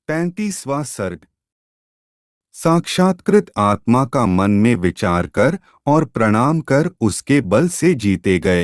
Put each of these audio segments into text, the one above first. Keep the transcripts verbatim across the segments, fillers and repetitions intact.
पैंतीसवां सर्ग। साक्षात्कृत आत्मा का मन में विचार कर और प्रणाम कर उसके बल से जीते गए।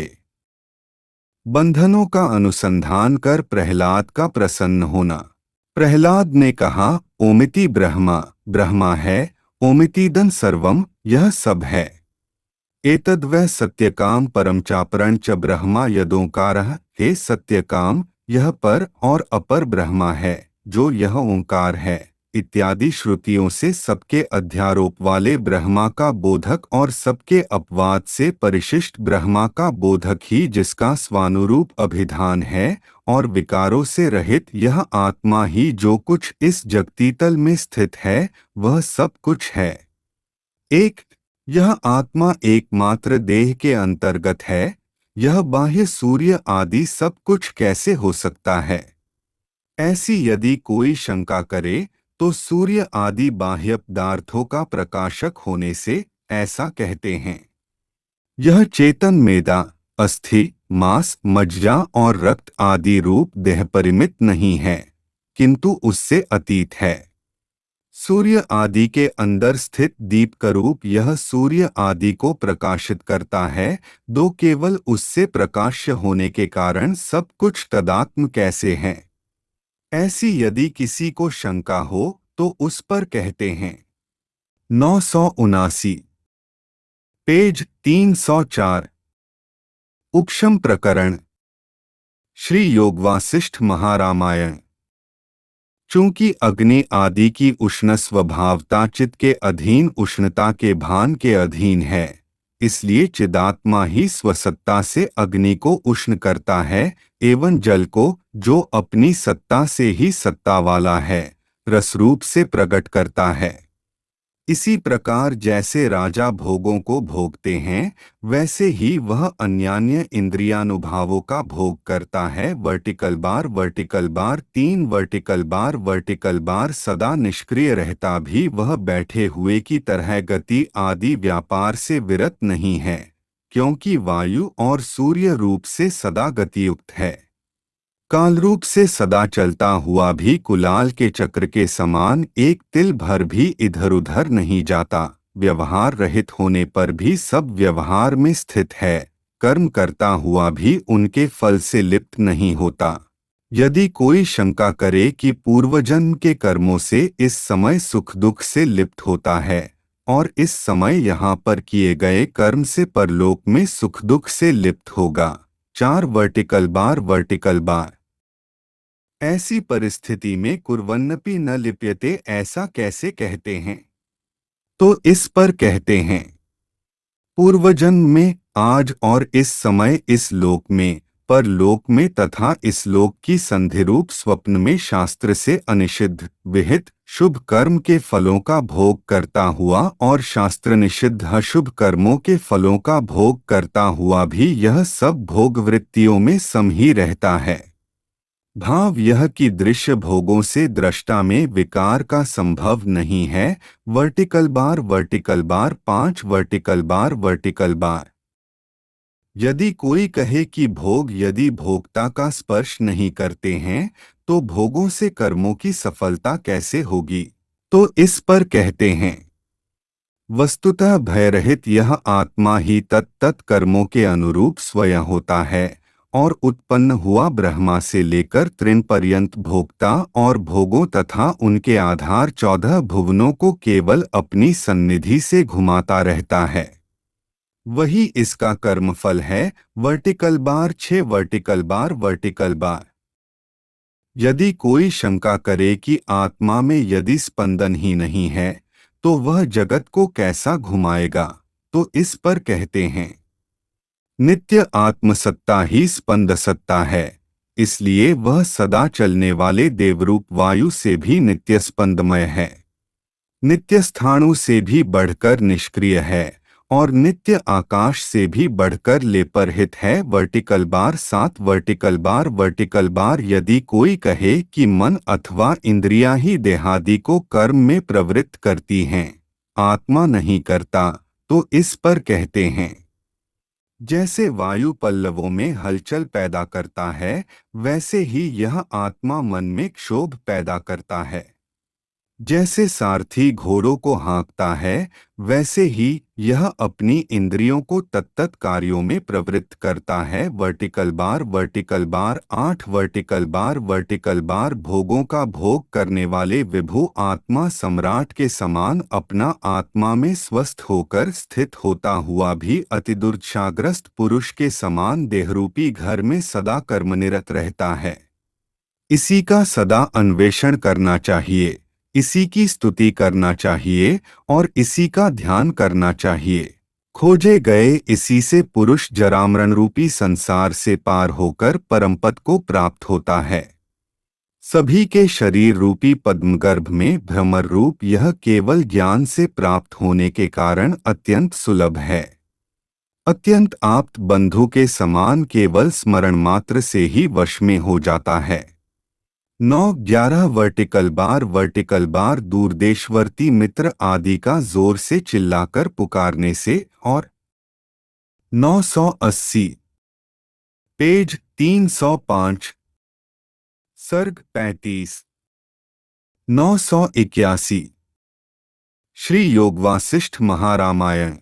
बंधनों का अनुसंधान कर प्रहलाद का प्रसन्न होना। प्रहलाद ने कहा, ओमिति ब्रह्मा, ब्रह्मा है, ओमितिदं सर्वम, यह सब है। एतद्वै सत्यकाम परम चापरण च ब्रह्मा यदोंकारः, हे सत्यकाम, यह पर और अपर ब्रह्मा है, जो यह ओंकार है, इत्यादि श्रुतियों से सबके अध्यारोप वाले ब्रह्मा का बोधक और सबके अपवाद से परिशिष्ट ब्रह्मा का बोधक ही जिसका स्वानुरूप अभिधान है और विकारों से रहित यह आत्मा ही जो कुछ इस जगतीतल में स्थित है वह सब कुछ है। एक, यह आत्मा एकमात्र देह के अंतर्गत है, यह बाह्य सूर्य आदि सब कुछ कैसे हो सकता है? ऐसी यदि कोई शंका करे तो सूर्य आदि बाह्य पदार्थों का प्रकाशक होने से ऐसा कहते हैं। यह चेतन मेदा, अस्थि, मांस, मज्जा और रक्त आदि रूप देह परिमित नहीं है, किंतु उससे अतीत है। सूर्य आदि के अंदर स्थित दीप का रूप यह सूर्य आदि को प्रकाशित करता है, दो केवल उससे प्रकाश्य होने के कारण सब कुछ तदात्म कैसे हैं? ऐसी यदि किसी को शंका हो तो उस पर कहते हैं। नौ सौ उनासी पेज तीन सौ चार। उपशम प्रकरण, श्री योग वासिष्ठ महारामायण। चूंकि अग्नि आदि की उष्ण स्वभावता चित्त के अधीन उष्णता के भान के अधीन है, इसलिए चिदात्मा ही स्वसत्ता से अग्नि को उष्ण करता है एवं जल को, जो अपनी सत्ता से ही सत्ता वाला है, रसरूप से प्रकट करता है। इसी प्रकार जैसे राजा भोगों को भोगते हैं वैसे ही वह अन्यान्य इंद्रियानुभावों का भोग करता है। वर्टिकल बार वर्टिकल बार तीन वर्टिकल बार वर्टिकल बार सदा निष्क्रिय रहता भी वह बैठे हुए की तरह गति आदि व्यापार से विरत नहीं है, क्योंकि वायु और सूर्य रूप से सदा गतियुक्त है। काल रूप से सदा चलता हुआ भी कुलाल के चक्र के समान एक तिल भर भी इधर उधर नहीं जाता, व्यवहार रहित होने पर भी सब व्यवहार में स्थित है, कर्म करता हुआ भी उनके फल से लिप्त नहीं होता। यदि कोई शंका करे कि पूर्वजन्म के कर्मों से इस समय सुख दुख से लिप्त होता है और इस समय यहाँ पर किए गए कर्म से परलोक में सुख दुख से लिप्त होगा, चार वर्टिकल बार वर्टिकल बार। ऐसी परिस्थिति में कुर्वन्नपि न लिप्यते ऐसा कैसे कहते हैं? तो इस पर कहते हैं, पूर्वजन्म में, आज और इस समय इस लोक में, परलोक में तथा इस लोक की संधिरूप स्वप्न में शास्त्र से अनिषिद्ध विहित शुभ कर्म के फलों का भोग करता हुआ और शास्त्र निषिद्ध अशुभ कर्मों के फलों का भोग करता हुआ भी यह सब भोग वृत्तियों में सम ही रहता है। भाव यह कि दृश्य भोगों से दृष्टा में विकार का संभव नहीं है। वर्टिकल बार वर्टिकल बार पांच वर्टिकल बार वर्टिकल बार। यदि कोई कहे कि भोग यदि भोक्ता का स्पर्श नहीं करते हैं तो भोगों से कर्मों की सफलता कैसे होगी? तो इस पर कहते हैं, वस्तुतः भयरहित यह आत्मा ही तत्त कर्मों के अनुरूप स्वयं होता है और उत्पन्न हुआ ब्रह्मा से लेकर त्रिन पर्यंत भोक्ता और भोगों तथा उनके आधार चौदह भुवनों को केवल अपनी सन्निधि से घुमाता रहता है। वही इसका कर्मफल है। वर्टिकल बार छह वर्टिकल बार वर्टिकल बार। यदि कोई शंका करे कि आत्मा में यदि स्पंदन ही नहीं है तो वह जगत को कैसा घुमाएगा? तो इस पर कहते हैं, नित्य आत्मसत्ता ही स्पंद सत्ता है, इसलिए वह सदा चलने वाले देवरूप वायु से भी नित्य स्पंदमय है, नित्य स्थाणु से भी बढ़कर निष्क्रिय है और नित्य आकाश से भी बढ़कर लेपरहित है। वर्टिकल बार सात वर्टिकल बार वर्टिकल बार। यदि कोई कहे कि मन अथवा इंद्रियां ही देहादि को कर्म में प्रवृत्त करती हैं, आत्मा नहीं करता, तो इस पर कहते हैं, जैसे वायु पल्लवों में हलचल पैदा करता है वैसे ही यह आत्मा मन में क्षोभ पैदा करता है। जैसे सारथी घोड़ों को हाँकता है, वैसे ही यह अपनी इंद्रियों को तत्त कार्यों में प्रवृत्त करता है। वर्टिकल बार वर्टिकल बार आठ वर्टिकल बार वर्टिकल बार भोगों का भोग करने वाले विभु आत्मा सम्राट के समान अपना आत्मा में स्वस्थ होकर स्थित होता हुआ भी अतिदुर्दशाग्रस्त पुरुष के समान देहरूपी घर में सदा कर्मनिरत रहता है। इसी का सदा अन्वेषण करना चाहिए, इसी की स्तुति करना चाहिए और इसी का ध्यान करना चाहिए। खोजे गए इसी से पुरुष जरामरण रूपी संसार से पार होकर परमपद को प्राप्त होता है। सभी के शरीर रूपी पद्मगर्भ में भ्रमर रूप यह केवल ज्ञान से प्राप्त होने के कारण अत्यंत सुलभ है। अत्यंत आप्त बंधु के समान केवल स्मरण मात्र से ही वश में हो जाता है। नौ ग्यारह वर्टिकल बार वर्टिकल बार दूरदेशवर्ती मित्र आदि का जोर से चिल्लाकर पुकारने से और नौ सौ अस्सी पेज तीन सौ पाँच सर्ग पैंतीस नौ सौ इक्यासी श्री योग वासिष्ठ महारामायण।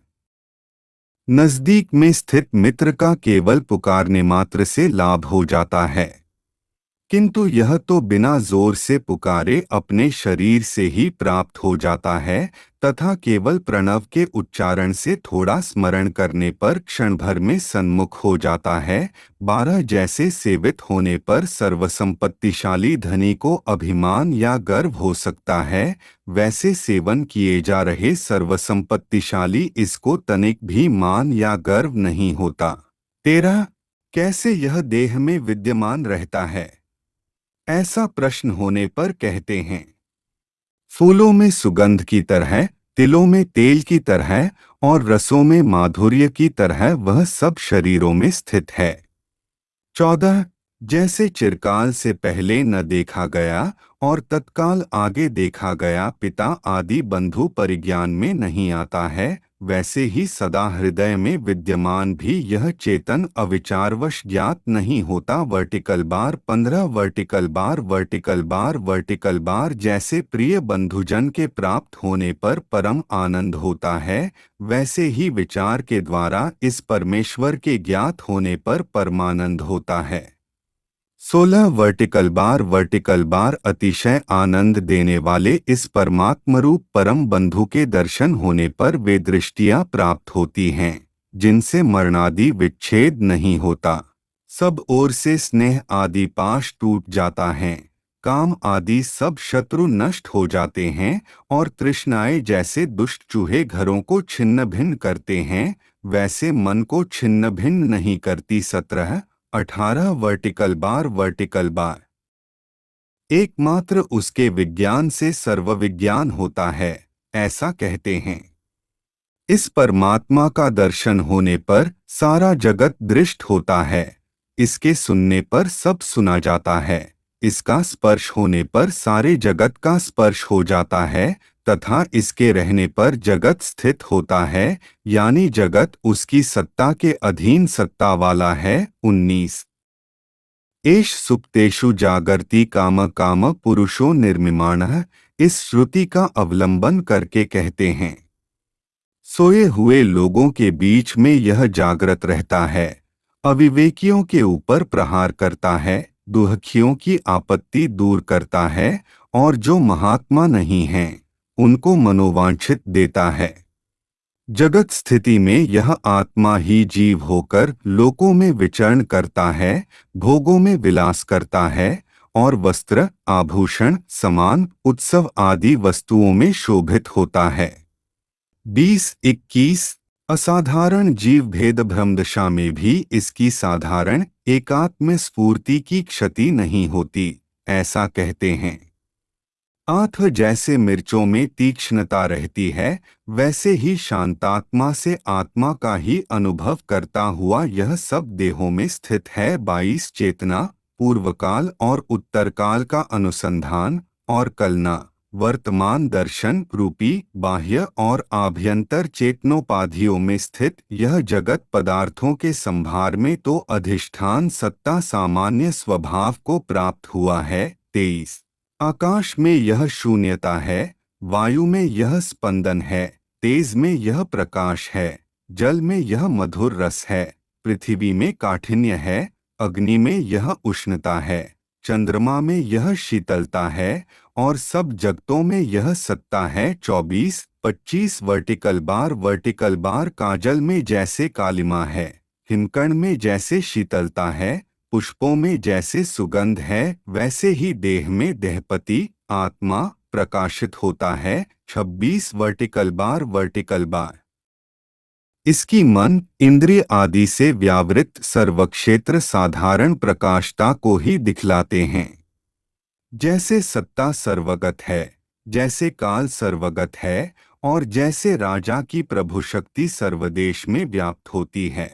नजदीक में स्थित मित्र का केवल पुकारने मात्र से लाभ हो जाता है, किंतु यह तो बिना जोर से पुकारे अपने शरीर से ही प्राप्त हो जाता है तथा केवल प्रणव के उच्चारण से थोड़ा स्मरण करने पर क्षण भर में सन्मुख हो जाता है। बारह जैसे सेवित होने पर सर्वसंपत्तिशाली धनी को अभिमान या गर्व हो सकता है, वैसे सेवन किए जा रहे सर्वसंपत्तिशाली इसको तनिक भी मान या गर्व नहीं होता। तेरह कैसे यह देह में विद्यमान रहता है, ऐसा प्रश्न होने पर कहते हैं, फूलों में सुगंध की तरह, तिलों में तेल की तरह और रसों में माधुर्य की तरह वह सब शरीरों में स्थित है। चौदह जैसे चिरकाल से पहले न देखा गया और तत्काल आगे देखा गया पिता आदि बंधु परिज्ञान में नहीं आता है, वैसे ही सदा हृदय में विद्यमान भी यह चेतन अविचारवश ज्ञात नहीं होता। वर्टिकल बार पंद्रह vertical bar vertical bar vertical bar जैसे प्रिय बंधुजन के प्राप्त होने पर परम आनंद होता है, वैसे ही विचार के द्वारा इस परमेश्वर के ज्ञात होने पर परमानंद होता है। सोलह वर्टिकल बार वर्टिकल बार अतिशय आनंद देने वाले इस परमात्मरूप परम बंधु के दर्शन होने पर वे दृष्टियां प्राप्त होती हैं जिनसे मरणादि विच्छेद नहीं होता। सब ओर से स्नेह आदि पाश टूट जाता है, काम आदि सब शत्रु नष्ट हो जाते हैं और तृष्णाएं जैसे दुष्ट चूहे घरों को छिन्न भिन्न करते हैं, वैसे मन को छिन्न भिन्न नहीं करती। सत्रह अठारह वर्टिकल बार वर्टिकल बार एकमात्र उसके विज्ञान से सर्वविज्ञान होता है, ऐसा कहते हैं। इस परमात्मा का दर्शन होने पर सारा जगत दृष्ट होता है, इसके सुनने पर सब सुना जाता है, इसका स्पर्श होने पर सारे जगत का स्पर्श हो जाता है तथा इसके रहने पर जगत स्थित होता है, यानी जगत उसकी सत्ता के अधीन सत्ता वाला है। उन्नीस एष सुप्तेषु जागर्ति काम काम पुरुषो निर्मिमाणः, इस श्रुति का अवलंबन करके कहते हैं, सोए हुए लोगों के बीच में यह जागृत रहता है, अविवेकियों के ऊपर प्रहार करता है, दुखियों की आपत्ति दूर करता है और जो महात्मा नहीं हैं उनको मनोवांछित देता है। जगत स्थिति में यह आत्मा ही जीव होकर लोकों में विचरण करता है, भोगों में विलास करता है और वस्त्र आभूषण सामान उत्सव आदि वस्तुओं में शोभित होता है। बीस इक्कीस असाधारण जीव भेद भ्रमदशा में भी इसकी साधारण एकात्म स्फूर्ति की क्षति नहीं होती, ऐसा कहते हैं। आठ जैसे मिर्चों में तीक्ष्णता रहती है, वैसे ही शांतात्मा से आत्मा का ही अनुभव करता हुआ यह सब देहों में स्थित है। बाईस चेतना पूर्वकाल और उत्तरकाल का अनुसंधान और कलना वर्तमान दर्शन रूपी बाह्य और आभ्यंतर चेतनोपाधियों में स्थित यह जगत पदार्थों के संभार में तो अधिष्ठान सत्ता सामान्य स्वभाव को प्राप्त हुआ है। तेईस आकाश में यह शून्यता है, वायु में यह स्पंदन है, तेज में यह प्रकाश है, जल में यह मधुर रस है, पृथ्वी में काठिन्य है, अग्नि में यह उष्णता है, चंद्रमा में यह शीतलता है, और सब जगतों में यह सत्ता है। चौबीस पच्चीस वर्टिकल बार वर्टिकल बार काजल में जैसे कालिमा है, हिमकण में जैसे शीतलता है, पुष्पों में जैसे सुगंध है, वैसे ही देह में देहपति आत्मा प्रकाशित होता है। छब्बीस वर्टिकल बार वर्टिकल बार इसकी मन इंद्रिय आदि से व्यावृत सर्वक्षेत्र साधारण प्रकाशता को ही दिखलाते हैं। जैसे सत्ता सर्वगत है, जैसे काल सर्वगत है, और जैसे राजा की प्रभु शक्ति सर्वदेश में व्याप्त होती है।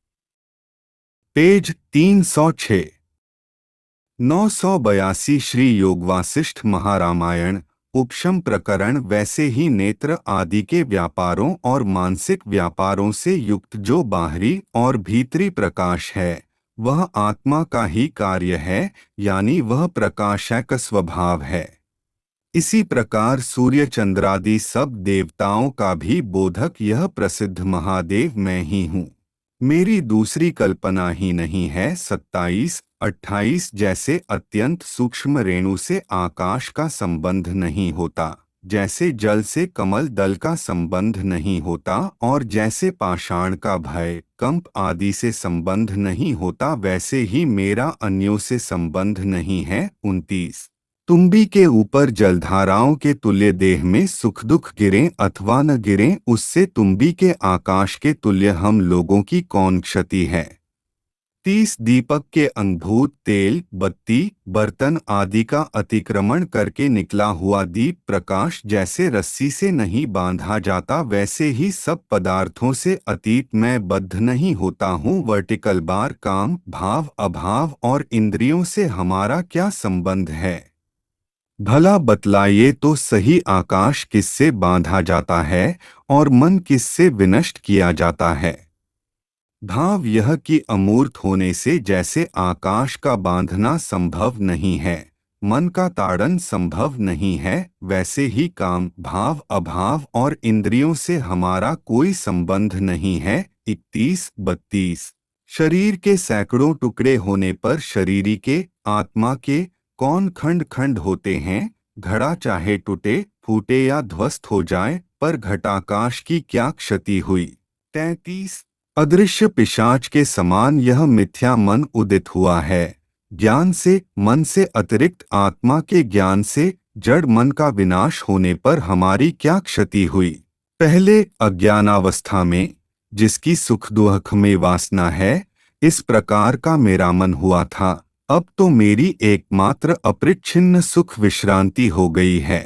पेज तीन सौ छः। नौ सौ बयासी श्री योग वासिष्ठ महारामायण उपशम प्रकरण। वैसे ही नेत्र आदि के व्यापारों और मानसिक व्यापारों से युक्त जो बाहरी और भीतरी प्रकाश है, वह आत्मा का ही कार्य है, यानी वह प्रकाशक स्वभाव है। इसी प्रकार सूर्य चंद्रादि सब देवताओं का भी बोधक यह प्रसिद्ध महादेव मैं ही हूँ, मेरी दूसरी कल्पना ही नहीं है। सत्ताईस अट्ठाईस जैसे अत्यंत सूक्ष्म रेणु से आकाश का संबंध नहीं होता, जैसे जल से कमल दल का संबंध नहीं होता, और जैसे पाषाण का भय कंप आदि से संबंध नहीं होता, वैसे ही मेरा अन्यों से संबंध नहीं है। उनतीस तुम्बी के ऊपर जलधाराओं के तुल्य देह में सुख दुख गिरें अथवा न गिरें, उससे तुम्बी के आकाश के तुल्य हम लोगों की कौन क्षति है। तीस दीपक के अंगभूत तेल बत्ती बर्तन आदि का अतिक्रमण करके निकला हुआ दीप प्रकाश जैसे रस्सी से नहीं बांधा जाता, वैसे ही सब पदार्थों से अतीत मैं बद्ध नहीं होता हूँ। वर्टिकल बार काम भाव अभाव और इंद्रियों से हमारा क्या संबंध है, भला बतलाइए तो सही। आकाश किससे बांधा जाता है और मन किससे विनष्ट किया जाता है। भाव यह कि अमूर्त होने से जैसे आकाश का बांधना संभव नहीं है, मन का ताड़न संभव नहीं है, वैसे ही काम भाव अभाव और इंद्रियों से हमारा कोई संबंध नहीं है। इकतीस बत्तीस शरीर के सैकड़ों टुकड़े होने पर शरीरी के आत्मा के कौन खंड खंड होते हैं। घड़ा चाहे टूटे फूटे या ध्वस्त हो जाए, पर घटाकाश की क्या क्षति हुई। तैंतीस अदृश्य पिशाच के समान यह मिथ्या मन उदित हुआ है। ज्ञान से मन से अतिरिक्त आत्मा के ज्ञान से जड़ मन का विनाश होने पर हमारी क्या क्षति हुई। पहले अज्ञानावस्था में जिसकी सुख दुख में वासना है, इस प्रकार का मेरा मन हुआ था, अब तो मेरी एकमात्र अपरिच्छिन्न सुख विश्रांति हो गई है।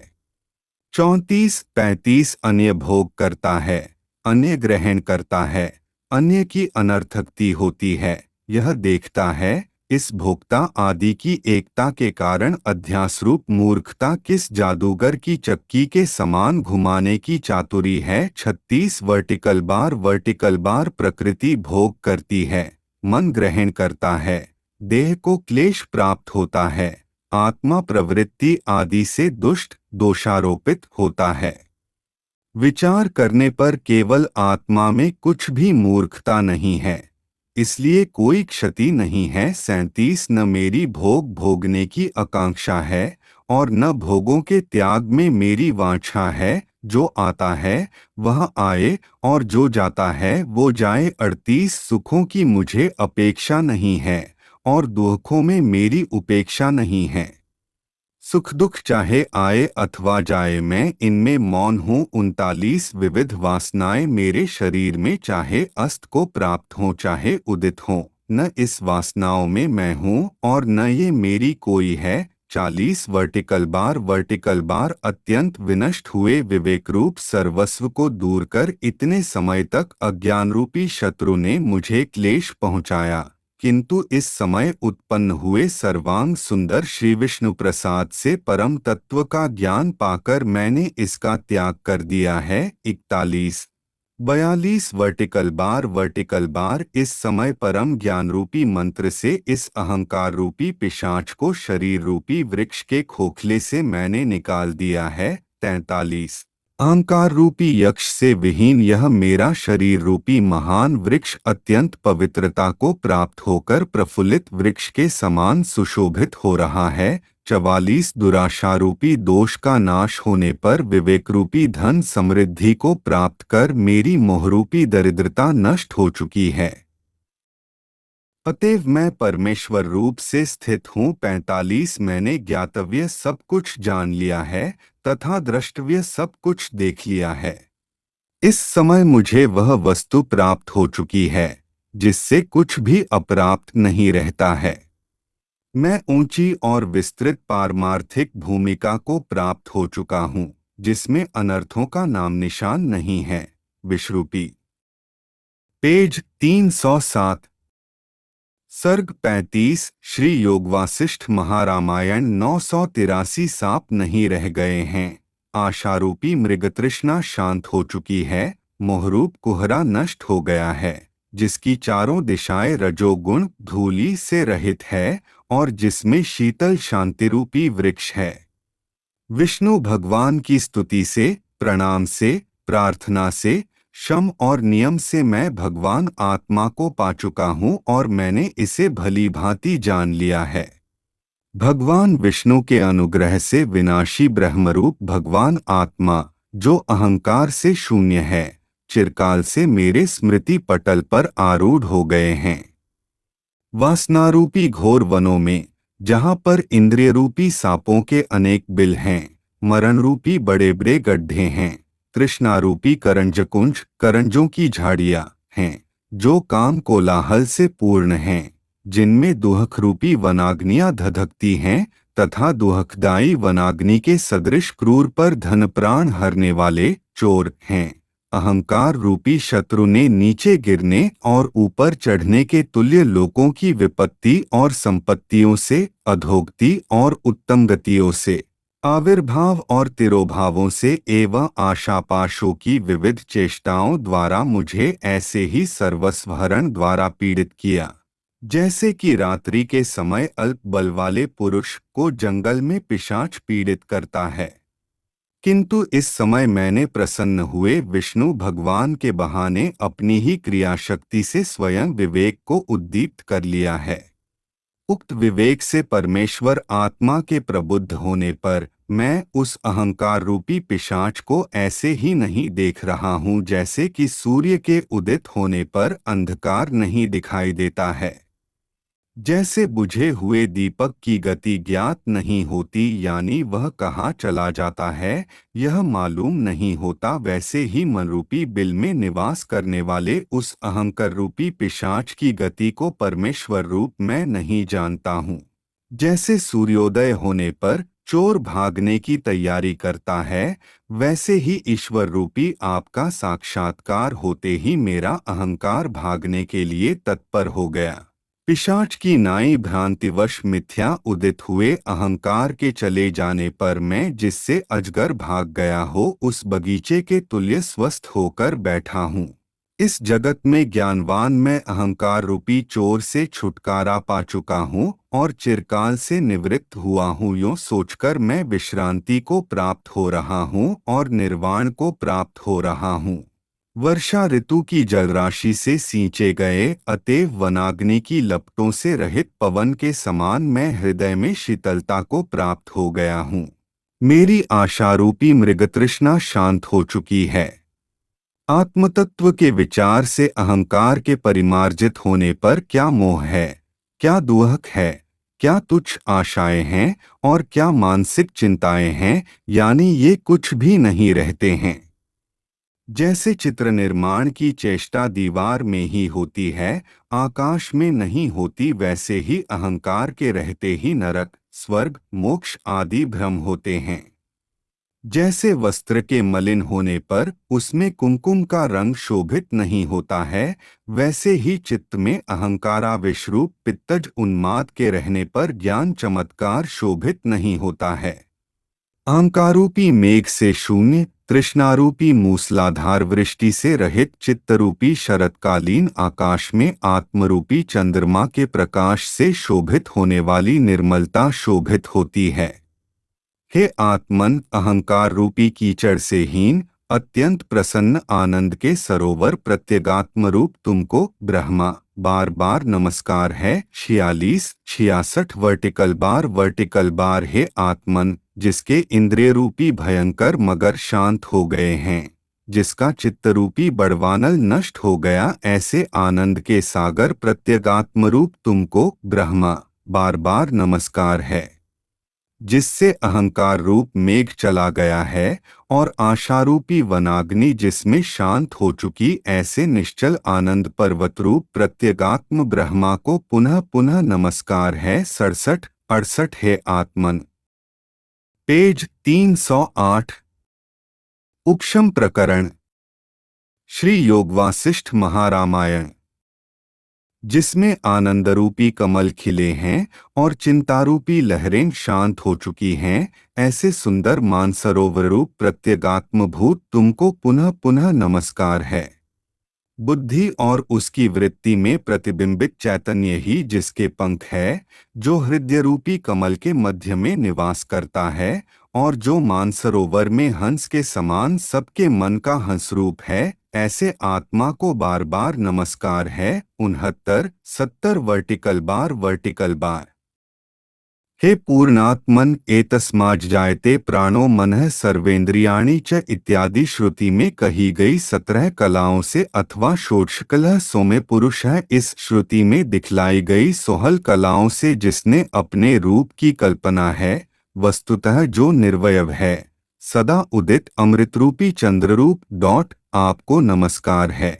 चौंतीस पैंतीस अन्य भोग करता है, अन्य ग्रहण करता है, अन्य की अनर्थकती होती है, यह देखता है। इस भोक्ता आदि की एकता के कारण अध्यासरूप मूर्खता किस जादूगर की चक्की के समान घुमाने की चातुरी है। छत्तीस वर्टिकल बार वर्टिकल बार प्रकृति भोग करती है, मन ग्रहण करता है, देह को क्लेश प्राप्त होता है, आत्मा प्रवृत्ति आदि से दुष्ट दोषारोपित होता है। विचार करने पर केवल आत्मा में कुछ भी मूर्खता नहीं है, इसलिए कोई क्षति नहीं है। सैंतीस न मेरी भोग भोगने की आकांक्षा है और न भोगों के त्याग में मेरी वांछा है। जो आता है वह आए और जो जाता है वो जाए। अड़तीस सुखों की मुझे अपेक्षा नहीं है और दुखों में मेरी उपेक्षा नहीं है। सुख दुख चाहे आए अथवा जाए, मैं इनमें मौन हूँ। उनतालीस विविध वासनाएं मेरे शरीर में चाहे अस्त को प्राप्त हों चाहे उदित हों, न इस वासनाओं में मैं हूँ और न ये मेरी कोई है। चालीस वर्टिकल बार वर्टिकल बार अत्यंत विनष्ट हुए विवेक रूप सर्वस्व को दूर कर इतने समय तक अज्ञान रूपी शत्रु ने मुझे क्लेश पहुँचाया, किंतु इस समय उत्पन्न हुए सर्वांग सुंदर श्री विष्णु प्रसाद से परम तत्व का ज्ञान पाकर मैंने इसका त्याग कर दिया है। इकतालीस बयालीस वर्टिकल बार वर्टिकल बार इस समय परम ज्ञान रूपी मंत्र से इस अहंकार रूपी पिशाच को शरीर रूपी वृक्ष के खोखले से मैंने निकाल दिया है। तैंतालीस अहंकार रूपी यक्ष से विहीन यह मेरा शरीर रूपी महान वृक्ष अत्यंत पवित्रता को प्राप्त होकर प्रफुल्लित वृक्ष के समान सुशोभित हो रहा है। चवालीस दुराशा रूपी दोष का नाश होने पर विवेक रूपी धन समृद्धि को प्राप्त कर मेरी मोहरूपी दरिद्रता नष्ट हो चुकी है, अतएव मैं परमेश्वर रूप से स्थित हूँ। पैंतालीस मैंने ज्ञातव्य सब कुछ जान लिया है तथा द्रष्टव्य सब कुछ देख लिया है। इस समय मुझे वह वस्तु प्राप्त हो चुकी है जिससे कुछ भी अप्राप्त नहीं रहता है। मैं ऊंची और विस्तृत पारमार्थिक भूमिका को प्राप्त हो चुका हूँ जिसमें अनर्थों का नाम निशान नहीं है। विश्रूपी पेज तीन सौ सात सर्ग पैंतीस श्री योग वासिष्ठ महारामायण नौ सौ तिरासी सांप नहीं रह गए हैं। आशारूपी मृगतृष्णा शांत हो चुकी है, मोहरूप कुहरा नष्ट हो गया है, जिसकी चारों दिशाएं रजोगुण धूली से रहित है और जिसमें शीतल शांतिरूपी वृक्ष है। विष्णु भगवान की स्तुति से, प्रणाम से, प्रार्थना से, शम और नियम से मैं भगवान आत्मा को पा चुका हूँ और मैंने इसे भली भांति जान लिया है। भगवान विष्णु के अनुग्रह से विनाशी ब्रह्मरूप भगवान आत्मा जो अहंकार से शून्य है, चिरकाल से मेरे स्मृति पटल पर आरूढ़ हो गए हैं। वासनारूपी घोर वनों में जहाँ पर इंद्रिय रूपी सांपों के अनेक बिल हैं, मरण रूपी बड़े बड़े गड्ढे हैं, तृष्णारूपी करंजकुंज करंजों की झाड़ियाँ हैं जो काम कोलाहल से पूर्ण हैं, जिनमें दुहक रूपी वनाग्नियाँ धधकती हैं तथा दुहकदायी वनाग्नि के सदृश क्रूर पर धन प्राण हरने वाले चोर हैं। अहंकार रूपी शत्रु ने नीचे गिरने और ऊपर चढ़ने के तुल्य लोकों की विपत्ति और संपत्तियों से, अधोगति और उत्तम गतियों से, आविर्भाव और तिरोभावों से एवं आशापाशों की विविध चेष्टाओं द्वारा मुझे ऐसे ही सर्वस्वहरण द्वारा पीड़ित किया जैसे कि रात्रि के समय अल्प बल वाले पुरुष को जंगल में पिशाच पीड़ित करता है। किंतु इस समय मैंने प्रसन्न हुए विष्णु भगवान के बहाने अपनी ही क्रियाशक्ति से स्वयं विवेक को उद्दीप्त कर लिया है। उक्त विवेक से परमेश्वर आत्मा के प्रबुद्ध होने पर मैं उस अहंकार रूपी पिशाच को ऐसे ही नहीं देख रहा हूँ जैसे कि सूर्य के उदित होने पर अंधकार नहीं दिखाई देता है, जैसे बुझे हुए दीपक की गति ज्ञात नहीं होती यानी वह कहाँ चला जाता है यह मालूम नहीं होता, वैसे ही मनरूपी बिल में निवास करने वाले उस अहंकार रूपी पिशाच की गति को परमेश्वर रूप मैं नहीं जानता हूँ। जैसे सूर्योदय होने पर चोर भागने की तैयारी करता है, वैसे ही ईश्वर रूपी आपका साक्षात्कार होते ही मेरा अहंकार भागने के लिए तत्पर हो गया। पिशाच की नाई भ्रांतिवश मिथ्या उदित हुए अहंकार के चले जाने पर मैं जिससे अजगर भाग गया हो उस बगीचे के तुल्य स्वस्थ होकर बैठा हूँ। इस जगत में ज्ञानवान मैं अहंकार रूपी चोर से छुटकारा पा चुका हूँ और चिरकाल से निवृत्त हुआ हूँ, यूँ सोचकर मैं विश्रांति को प्राप्त हो रहा हूँ और निर्वाण को प्राप्त हो रहा हूँ। वर्षा ऋतु की जलराशि से सींचे गए अतएव वनाग्नि की लपटों से रहित पवन के समान मैं हृदय में शीतलता को प्राप्त हो गया हूँ। मेरी आशारूपी मृगतृष्णा शांत हो चुकी है। आत्मतत्व के विचार से अहंकार के परिमार्जित होने पर क्या मोह है, क्या दुहक है, क्या तुच्छ आशाएं हैं और क्या मानसिक चिंताएं हैं, यानी ये कुछ भी नहीं रहते हैं। जैसे चित्र निर्माण की चेष्टा दीवार में ही होती है, आकाश में नहीं होती, वैसे ही अहंकार के रहते ही नरक, स्वर्ग, मोक्ष आदि भ्रम होते हैं। जैसे वस्त्र के मलिन होने पर उसमें कुमकुम का रंग शोभित नहीं होता है, वैसे ही चित्त में अहंकाराविष्रूप पित्तज उन्माद के रहने पर ज्ञान चमत्कार शोभित नहीं होता है। अहंकारूपी मेघ से शून्य तृष्णारूपी मूसलाधार वृष्टि से रहित चित्तरूपी शरतकालीन आकाश में आत्मरूपी चंद्रमा के प्रकाश से शोभित होने वाली निर्मलता शोभित होती है। हे आत्मन, अहंकार रूपी कीचड़ से हीन अत्यंत प्रसन्न आनंद के सरोवर प्रत्यगात्म रूप तुमको ब्रह्मा बार बार नमस्कार है। छियालीस छियासठ वर्टिकल बार वर्टिकल बार हे आत्मन, जिसके इंद्रिय रूपी भयंकर मगर शांत हो गए हैं, जिसका चित्त रूपी बड़वानल नष्ट हो गया, ऐसे आनंद के सागर प्रत्यगात्म रूप तुमको ब्रह्मा बार बार नमस्कार है। जिससे अहंकार रूप मेघ चला गया है और आशारूपी वनाग्नि जिसमें शांत हो चुकी, ऐसे निश्चल आनंद पर्वत रूप प्रत्यगात्म ब्रह्मा को पुनः पुनः नमस्कार है। सड़सठ अड़सठ हे आत्मन। पेज तीन सौ आठ। उपशम प्रकरण श्री योग वासिष्ठ महारामायण, जिसमें आनंदरूपी कमल खिले हैं और चिंतारूपी लहरें शांत हो चुकी हैं, ऐसे सुंदर मानसरोवर रूप प्रत्यगात्म भूत तुमको पुनः पुनः नमस्कार है। बुद्धि और उसकी वृत्ति में प्रतिबिंबित चैतन्य ही जिसके पंख है, जो हृदय रूपी कमल के मध्य में निवास करता है और जो मानसरोवर में हंस के समान सबके मन का हंसरूप है, ऐसे आत्मा को बार बार नमस्कार है। उनहत्तर सत्तर वर्टिकल बार वर्टिकल बार हे पूर्णात्मन, एतस्माज् जायते प्राणो मनः सर्वेन्द्रियाणि च इत्यादि श्रुति में कही गई सत्रह कलाओं से अथवा षोडशकलः सोमे पुरुष है, इस श्रुति में दिखलाई गई सोहल कलाओं से जिसने अपने रूप की कल्पना है, वस्तुतः जो निर्वयव है, सदा उदित अमृतरूपी चंद्ररूप डॉट आपको नमस्कार है।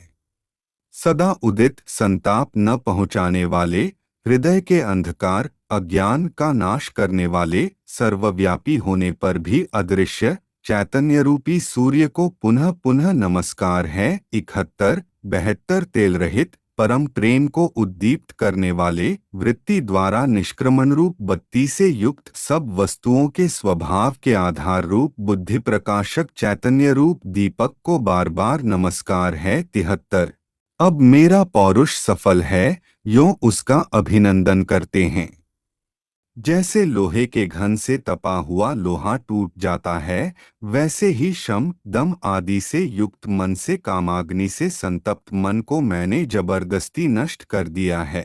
सदा उदित, संताप न पहुँचाने वाले, हृदय के अंधकार अज्ञान का नाश करने वाले, सर्वव्यापी होने पर भी अदृश्य चैतन्य रूपी सूर्य को पुनः पुनः नमस्कार है। इकहत्तर बहत्तर तेल रहित परम प्रेम को उद्दीप्त करने वाले, वृत्ति द्वारा निष्क्रमण रूप बत्ती से युक्त सब वस्तुओं के स्वभाव के आधार रूप बुद्धि प्रकाशक चैतन्य रूप दीपक को बार बार नमस्कार है। तिहत्तर अब मेरा पौरुष सफल है, यों उसका अभिनंदन करते हैं। जैसे लोहे के घन से तपा हुआ लोहा टूट जाता है, वैसे ही शम दम आदि से युक्त मन से कामाग्नि से संतप्त मन को मैंने जबरदस्ती नष्ट कर दिया है।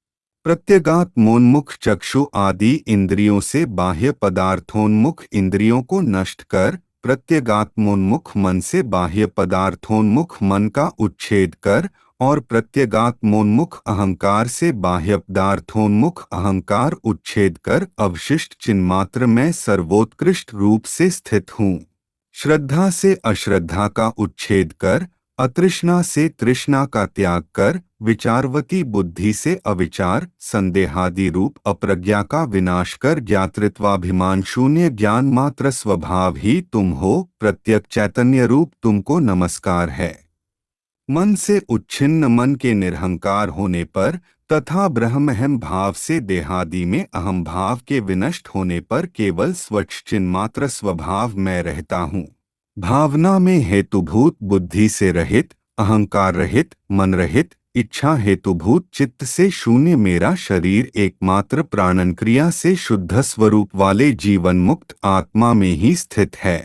प्रत्यगात्मोन्मुख चक्षु आदि इंद्रियों से बाह्य पदार्थोन्मुख इंद्रियों को नष्ट कर, प्रत्यगात्मोन्मुख मन से बाह्य पदार्थोन्मुख मन का उच्छेद कर और प्रत्यगात्मोन्मुख अहंकार से बाह्य पदार्थोन्मुख अहंकार उच्छेद कर अवशिष्ट चिन्मात्र में सर्वोत्कृष्ट रूप से स्थित हूँ। श्रद्धा से अश्रद्धा का उच्छेद कर, अतृष्णा से तृष्णा का त्याग कर, विचारवती बुद्धि से अविचार संदेहादि रूप अप्रज्ञा का विनाश कर ज्ञातृत्वाभिमान शून्य ज्ञान मात्र स्वभाव ही तुम हो। प्रत्यक चैतन्य रूप तुमको नमस्कार है। मन से उच्छिन्न मन के निरहंकार होने पर तथा ब्रह्महम भाव से देहादि में अहम भाव के विनष्ट होने पर केवल स्वच्छ चिन्मात्र स्वभाव मैं रहता हूँ। भावना में हेतुभूत बुद्धि से रहित, अहंकार रहित, मन रहित, इच्छा हेतुभूत चित्त से शून्य मेरा शरीर एकमात्र प्राणन क्रिया से शुद्ध स्वरूप वाले जीवन मुक्त आत्मा में ही स्थित है।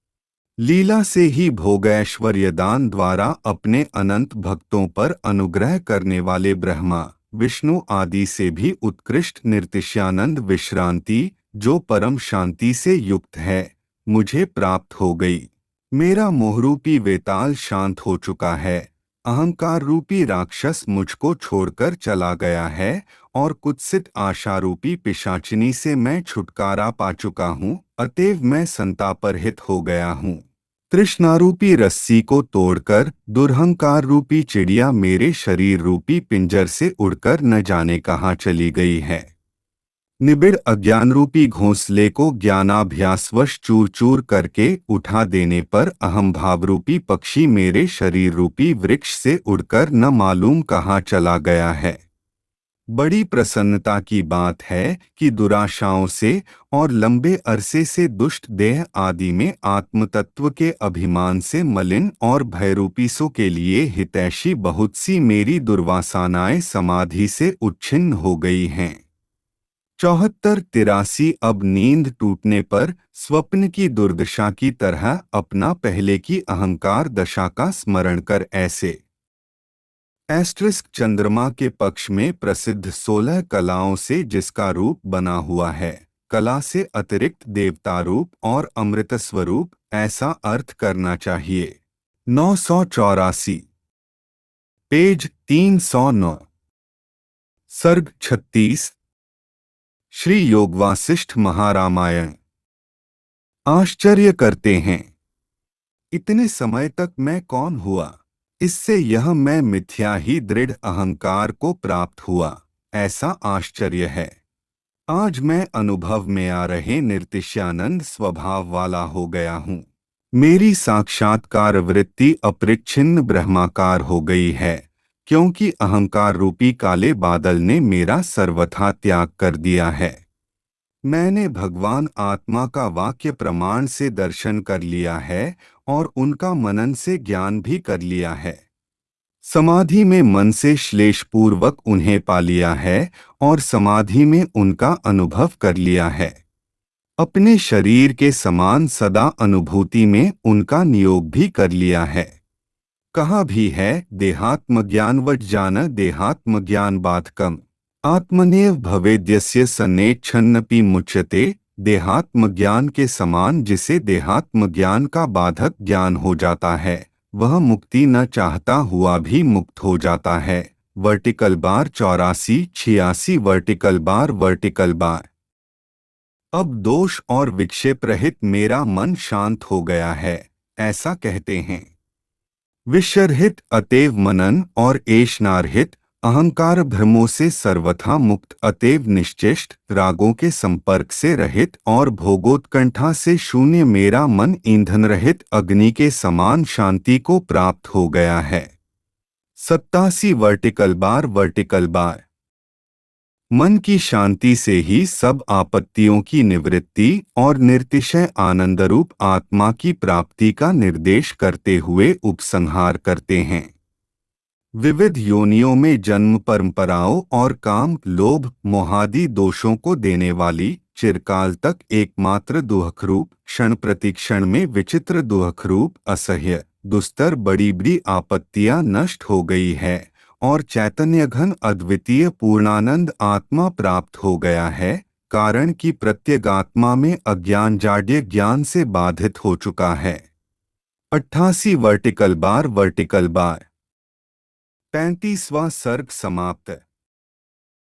लीला से ही भोगैश्वर्य दान द्वारा अपने अनंत भक्तों पर अनुग्रह करने वाले ब्रह्मा विष्णु आदि से भी उत्कृष्ट निर्तिश्यानंद विश्रांति, जो परम शांति से युक्त है, मुझे प्राप्त हो गई। मेरा मोहरूपी वेताल शांत हो चुका है। अहंकार रूपी राक्षस मुझको छोड़कर चला गया है और कुत्सित आशारूपी पिशाचिनी से मैं छुटकारा पा चुका हूँ, अतएव मैं संतापरहित हो गया हूँ। तृष्णारूपी रस्सी को तोड़कर दुरहंकार रूपी चिड़िया मेरे शरीर रूपी पिंजर से उड़कर न जाने कहाँ चली गई है। निबिड़ अज्ञान रूपी घोंसले को ज्ञानाभ्यासवश चूर चूर करके उठा देने पर अहम भाव रूपी पक्षी मेरे शरीर रूपी वृक्ष से उड़कर न मालूम कहाँ चला गया है। बड़ी प्रसन्नता की बात है कि दुराशाओं से और लंबे अरसे से दुष्ट देह आदि में आत्मतत्व के अभिमान से मलिन और भयरूपीसों के लिए हितैषी बहुत सी मेरी दुर्वासनाएं समाधि से उच्छिन्न हो गई हैं। चौहत्तर तिरासी अब नींद टूटने पर स्वप्न की दुर्दशा की तरह अपना पहले की अहंकार दशा का स्मरण कर ऐसे एस्ट्रिस्क चंद्रमा के पक्ष में प्रसिद्ध सोलह कलाओं से जिसका रूप बना हुआ है, कला से अतिरिक्त देवता रूप और अमृत स्वरूप, ऐसा अर्थ करना चाहिए। नौ सौ चौरासी पेज तीन सौ नौ सर्ग छत्तीस श्री योग वासिष्ठ महारामायण। आश्चर्य करते हैं, इतने समय तक मैं कौन हुआ? इससे यह मैं मिथ्या ही दृढ़ अहंकार को प्राप्त हुआ, ऐसा आश्चर्य है। आज मैं अनुभव में आ रहे निर्तिशयानंद स्वभाव वाला हो गया हूँ। मेरी साक्षात्कार वृत्ति अपरिच्छिन्न ब्रह्माकार हो गई है, क्योंकि अहंकार रूपी काले बादल ने मेरा सर्वथा त्याग कर दिया है। मैंने भगवान आत्मा का वाक्य प्रमाण से दर्शन कर लिया है और उनका मनन से ज्ञान भी कर लिया है। समाधि में मन से श्लेषपूर्वक उन्हें पा लिया है और समाधि में उनका अनुभव कर लिया है। अपने शरीर के समान सदा अनुभूति में उनका नियोग भी कर लिया है। कहा भी है, देहात्म ज्ञान वट जान देहात्म ज्ञान बाधकम आत्मनेव भवेद्यस्य सन्नेच्छन्नपि मुच्यते। देहात्म ज्ञान के समान जिसे देहात्म ज्ञान का बाधक ज्ञान हो जाता है, वह मुक्ति न चाहता हुआ भी मुक्त हो जाता है। वर्टिकल बार चौरासी छियासी वर्टिकल बार वर्टिकल बार। अब दोष और विक्षेप रहित मेरा मन शांत हो गया है, ऐसा कहते हैं। विषरहित अतएव मनन और ऐशनारहित अहंकार भ्रमों से सर्वथा मुक्त अतएव निश्चेष्ट रागों के संपर्क से रहित और भोगोत्कंठा से शून्य मेरा मन ईंधन रहित अग्नि के समान शांति को प्राप्त हो गया है। सत्तासी वर्टिकल बार वर्टिकल बार। मन की शांति से ही सब आपत्तियों की निवृत्ति और निर्तिशय आनंदरूप आत्मा की प्राप्ति का निर्देश करते हुए उपसंहार करते हैं। विविध योनियों में जन्म परंपराओं और काम लोभ मोहादि दोषों को देने वाली चिरकाल तक एकमात्र दुहखरूप क्षण प्रतिक्षण में विचित्र दुहखरूप असह्य दुस्तर बड़ी बड़ी आपत्तियां नष्ट हो गई है और चैतन्य घन अद्वितीय पूर्णानंद आत्मा प्राप्त हो गया है, कारण कि प्रत्यगात्मा में अज्ञान जाड्य ज्ञान से बाधित हो चुका है। अट्ठासी वर्टिकल बार वर्टिकल बार। पैंतीसवां सर्ग समाप्त।